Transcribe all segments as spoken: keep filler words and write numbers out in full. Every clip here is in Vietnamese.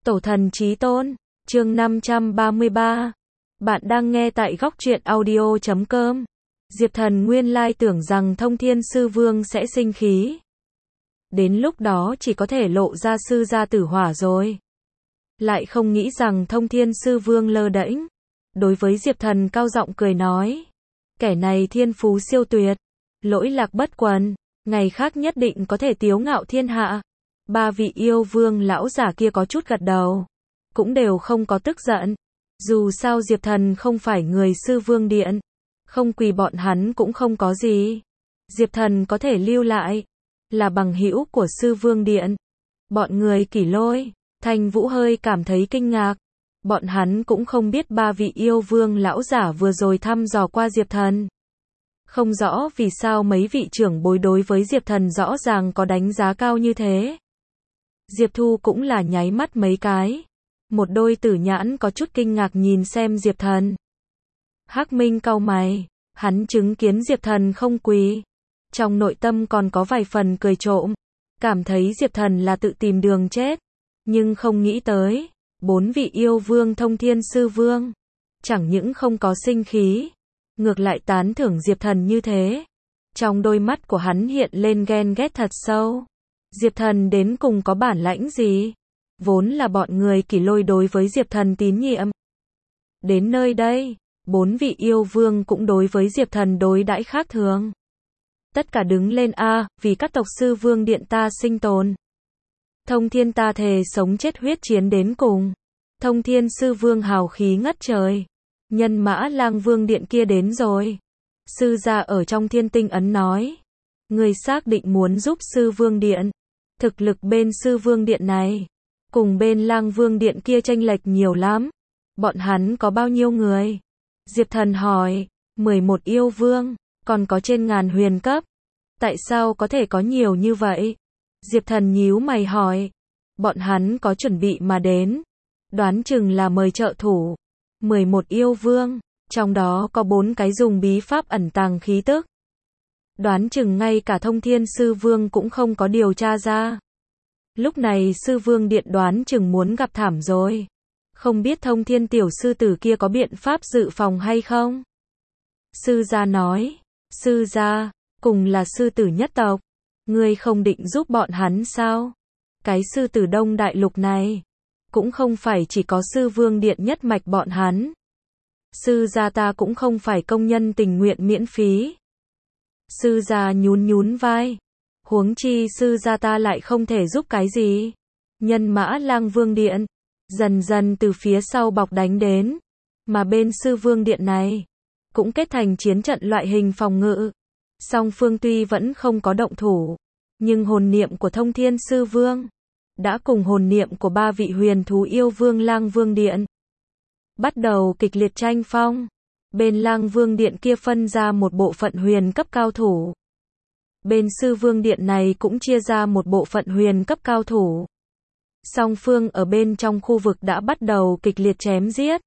Tổ thần chí tôn, chương năm trăm ba mươi ba. Bạn đang nghe tại góc truyện audio chấm com. Diệp Thần nguyên lai tưởng rằng Thông Thiên Sư Vương sẽ sinh khí. Đến lúc đó chỉ có thể lộ ra sư gia tử hỏa rồi. Lại không nghĩ rằng Thông Thiên Sư Vương lơ đễnh. Đối với Diệp Thần cao giọng cười nói. Kẻ này thiên phú siêu tuyệt. Lỗi lạc bất quần. Ngày khác nhất định có thể tiếu ngạo thiên hạ. Ba vị yêu vương lão giả kia có chút gật đầu. Cũng đều không có tức giận. Dù sao Diệp Thần không phải người sư vương điện. Không quỳ bọn hắn cũng không có gì. Diệp Thần có thể lưu lại. Là bằng hữu của sư vương điện. Bọn người Kỷ Lôi, Thanh Vũ hơi cảm thấy kinh ngạc. Bọn hắn cũng không biết ba vị yêu vương lão giả vừa rồi thăm dò qua Diệp Thần. Không rõ vì sao mấy vị trưởng bối đối với Diệp Thần rõ ràng có đánh giá cao như thế. Diệp Thu cũng là nháy mắt mấy cái. Một đôi tử nhãn có chút kinh ngạc nhìn xem Diệp Thần. Hắc Minh cau mày, hắn chứng kiến Diệp Thần không quỳ. Trong nội tâm còn có vài phần cười trộm. Cảm thấy Diệp Thần là tự tìm đường chết. Nhưng không nghĩ tới, bốn vị yêu vương Thông Thiên Sư Vương. Chẳng những không có sinh khí. Ngược lại tán thưởng Diệp Thần như thế. Trong đôi mắt của hắn hiện lên ghen ghét thật sâu. Diệp Thần đến cùng có bản lãnh gì? Vốn là bọn người Kỷ Lôi đối với Diệp Thần tín nhiệm. Đến nơi đây, bốn vị yêu vương cũng đối với Diệp Thần đối đãi khác thường. Tất cả đứng lên a, vì các tộc sư vương điện ta sinh tồn. Thông Thiên ta thề sống chết huyết chiến đến cùng. Thông Thiên Sư Vương hào khí ngất trời. Nhân Mã Lang Vương điện kia đến rồi. Sư gia ở trong Thiên Tinh ấn nói. Người xác định muốn giúp sư vương điện. Thực lực bên sư vương điện này. Cùng bên Lang Vương điện kia chênh lệch nhiều lắm. Bọn hắn có bao nhiêu người? Diệp Thần hỏi. mười một yêu vương. Còn có trên ngàn huyền cấp. Tại sao có thể có nhiều như vậy? Diệp Thần nhíu mày hỏi. Bọn hắn có chuẩn bị mà đến. Đoán chừng là mời trợ thủ. mười một yêu vương. Trong đó có bốn cái dùng bí pháp ẩn tàng khí tức. Đoán chừng ngay cả Thông Thiên Sư Vương cũng không có điều tra ra. Lúc này Sư Vương điện đoán chừng muốn gặp thảm rồi. Không biết Thông Thiên tiểu sư tử kia có biện pháp dự phòng hay không? Sư gia nói. Sư gia, cùng là sư tử nhất tộc. Ngươi không định giúp bọn hắn sao? Cái sư tử Đông Đại Lục này. Cũng không phải chỉ có sư vương điện nhất mạch bọn hắn. Sư gia ta cũng không phải công nhân tình nguyện miễn phí. Sư gia nhún nhún vai. Huống chi sư gia ta lại không thể giúp cái gì. Nhân Mã Lang Vương điện. Dần dần từ phía sau bọc đánh đến. Mà bên sư vương điện này. Cũng kết thành chiến trận loại hình phòng ngự. Song phương tuy vẫn không có động thủ. Nhưng hồn niệm của Thông Thiên Sư Vương. Đã cùng hồn niệm của ba vị huyền thú yêu vương Lang Vương điện. Bắt đầu kịch liệt tranh phong. Bên Lang Vương điện kia phân ra một bộ phận huyền cấp cao thủ. Bên sư vương điện này cũng chia ra một bộ phận huyền cấp cao thủ. Song phương ở bên trong khu vực đã bắt đầu kịch liệt chém giết.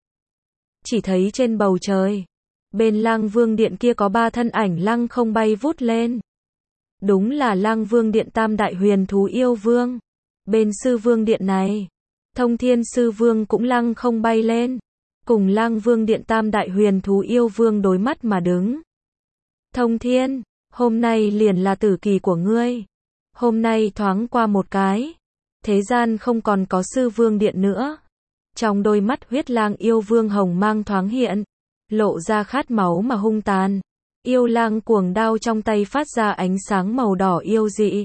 Chỉ thấy trên bầu trời. Bên Lang Vương điện kia có ba thân ảnh lăng không bay vút lên. Đúng là Lang Vương điện tam đại huyền thú yêu vương. Bên sư vương điện này. Thông Thiên Sư Vương cũng lăng không bay lên. Cùng Lang Vương điện tam đại huyền thú yêu vương đối mắt mà đứng. Thông Thiên, hôm nay liền là tử kỳ của ngươi. Hôm nay thoáng qua một cái. Thế gian không còn có sư vương điện nữa. Trong đôi mắt huyết lang yêu vương hồng mang thoáng hiện. Lộ ra khát máu mà hung tàn. Yêu lang cuồng đao trong tay phát ra ánh sáng màu đỏ yêu dị.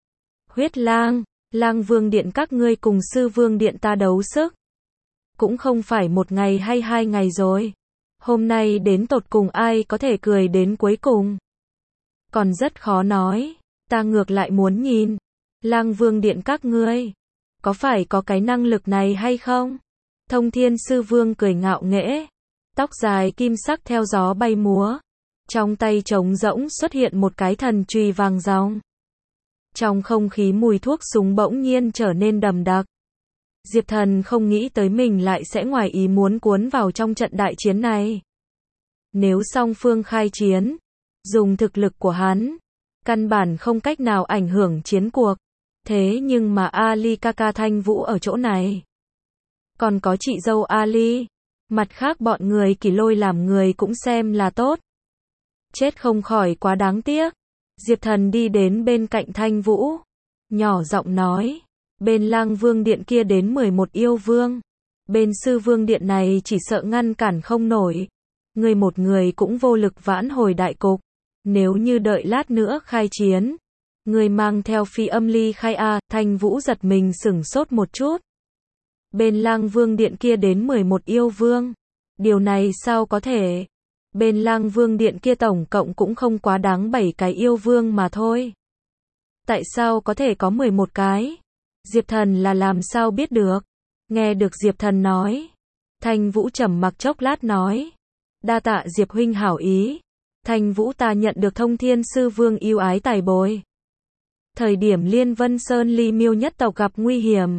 Huyết lang, Lang Vương điện các ngươi cùng sư vương điện ta đấu sức. Cũng không phải một ngày hay hai ngày rồi. Hôm nay đến tột cùng ai có thể cười đến cuối cùng. Còn rất khó nói. Ta ngược lại muốn nhìn. Lang Vương điện các ngươi. Có phải có cái năng lực này hay không? Thông Thiên Sư Vương cười ngạo nghễ. Tóc dài kim sắc theo gió bay múa. Trong tay trống rỗng xuất hiện một cái thần chùy vàng ròng. Trong không khí mùi thuốc súng bỗng nhiên trở nên đậm đặc. Diệp Thần không nghĩ tới mình lại sẽ ngoài ý muốn cuốn vào trong trận đại chiến này. Nếu song phương khai chiến, dùng thực lực của hắn, căn bản không cách nào ảnh hưởng chiến cuộc. Thế nhưng mà Ali Kaka Thanh Vũ ở chỗ này. còn có chị dâu Ali. Mặt khác bọn người Kỳ Lôi làm người cũng xem là tốt. Chết không khỏi quá đáng tiếc. Diệp Thần đi đến bên cạnh Thanh Vũ, nhỏ giọng nói, bên Lang Vương điện kia đến mười một yêu vương. Bên Sư Vương điện này chỉ sợ ngăn cản không nổi. Người một người cũng vô lực vãn hồi đại cục. Nếu như đợi lát nữa khai chiến, người mang theo phi âm ly khai a. Thanh Vũ giật mình sửng sốt một chút. Bên Lang Vương điện kia đến mười một yêu vương. Điều này sao có thể? Bên Lang Vương điện kia tổng cộng cũng không quá đáng bảy cái yêu vương mà thôi. Tại sao có thể có mười một cái? Diệp Thần là làm sao biết được? Nghe được Diệp Thần nói, Thanh Vũ trầm mặc chốc lát nói, đa tạ Diệp huynh hảo ý. Thanh Vũ ta nhận được Thông Thiên Sư Vương yêu ái tài bồi. Thời điểm Liên Vân Sơn Ly Miêu nhất tộc gặp nguy hiểm,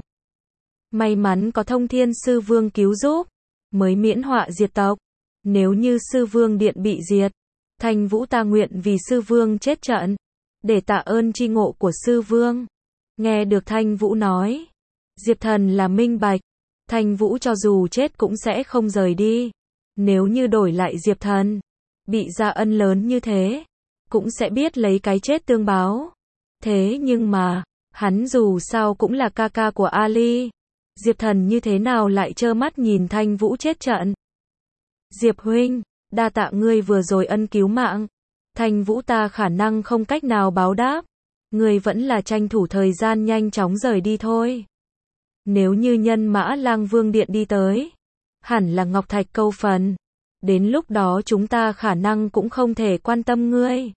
may mắn có Thông Thiên Sư Vương cứu giúp, mới miễn họa diệt tộc. Nếu như Sư Vương điện bị diệt, Thanh Vũ ta nguyện vì Sư Vương chết trận, để tạ ơn tri ngộ của Sư Vương. Nghe được Thanh Vũ nói, Diệp Thần là minh bạch, Thanh Vũ cho dù chết cũng sẽ không rời đi. Nếu như đổi lại Diệp Thần, bị ra ân lớn như thế, cũng sẽ biết lấy cái chết tương báo. Thế nhưng mà, hắn dù sao cũng là ca ca của Ali. Diệp Thần như thế nào lại trơ mắt nhìn Thanh Vũ chết trận? Diệp huynh, đa tạ ngươi vừa rồi ân cứu mạng. Thanh Vũ ta khả năng không cách nào báo đáp. Ngươi vẫn là tranh thủ thời gian nhanh chóng rời đi thôi. Nếu như nhân mã Lang Vương điện đi tới, hẳn là Ngọc Thạch câu phần. Đến lúc đó chúng ta khả năng cũng không thể quan tâm ngươi.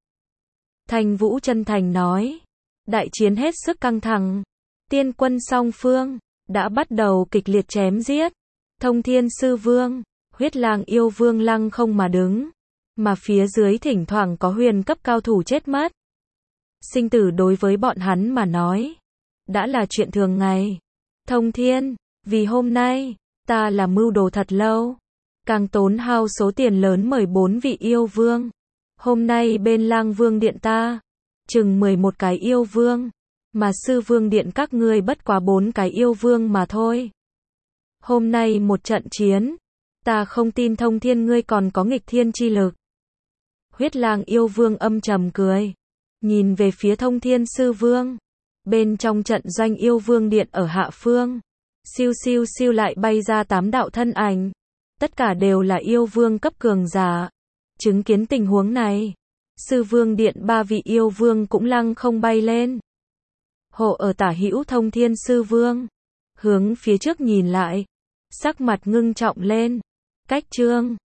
Thanh Vũ chân thành nói. Đại chiến hết sức căng thẳng. Tiên quân song phương đã bắt đầu kịch liệt chém giết. Thông Thiên Sư Vương, Huyết Lang yêu vương lăng không mà đứng, mà phía dưới thỉnh thoảng có huyền cấp cao thủ chết mất. Sinh tử đối với bọn hắn mà nói, đã là chuyện thường ngày. Thông Thiên, vì hôm nay, ta là mưu đồ thật lâu, càng tốn hao số tiền lớn mời bốn vị yêu vương. Hôm nay bên Lang Vương điện ta, chừng mười một cái yêu vương, mà Sư Vương điện các ngươi bất quá bốn cái yêu vương mà thôi. Hôm nay một trận chiến, ta không tin Thông Thiên ngươi còn có nghịch thiên chi lực. Huyết Lang yêu vương âm trầm cười, nhìn về phía Thông Thiên Sư Vương. Bên trong trận doanh yêu vương điện ở hạ phương, siêu siêu siêu lại bay ra tám đạo thân ảnh. Tất cả đều là yêu vương cấp cường giả. Chứng kiến tình huống này, Sư Vương điện ba vị yêu vương cũng lăng không bay lên. Hộ ở tả hữu Thông Thiên Sư Vương, hướng phía trước nhìn lại, sắc mặt ngưng trọng lên. Cách chương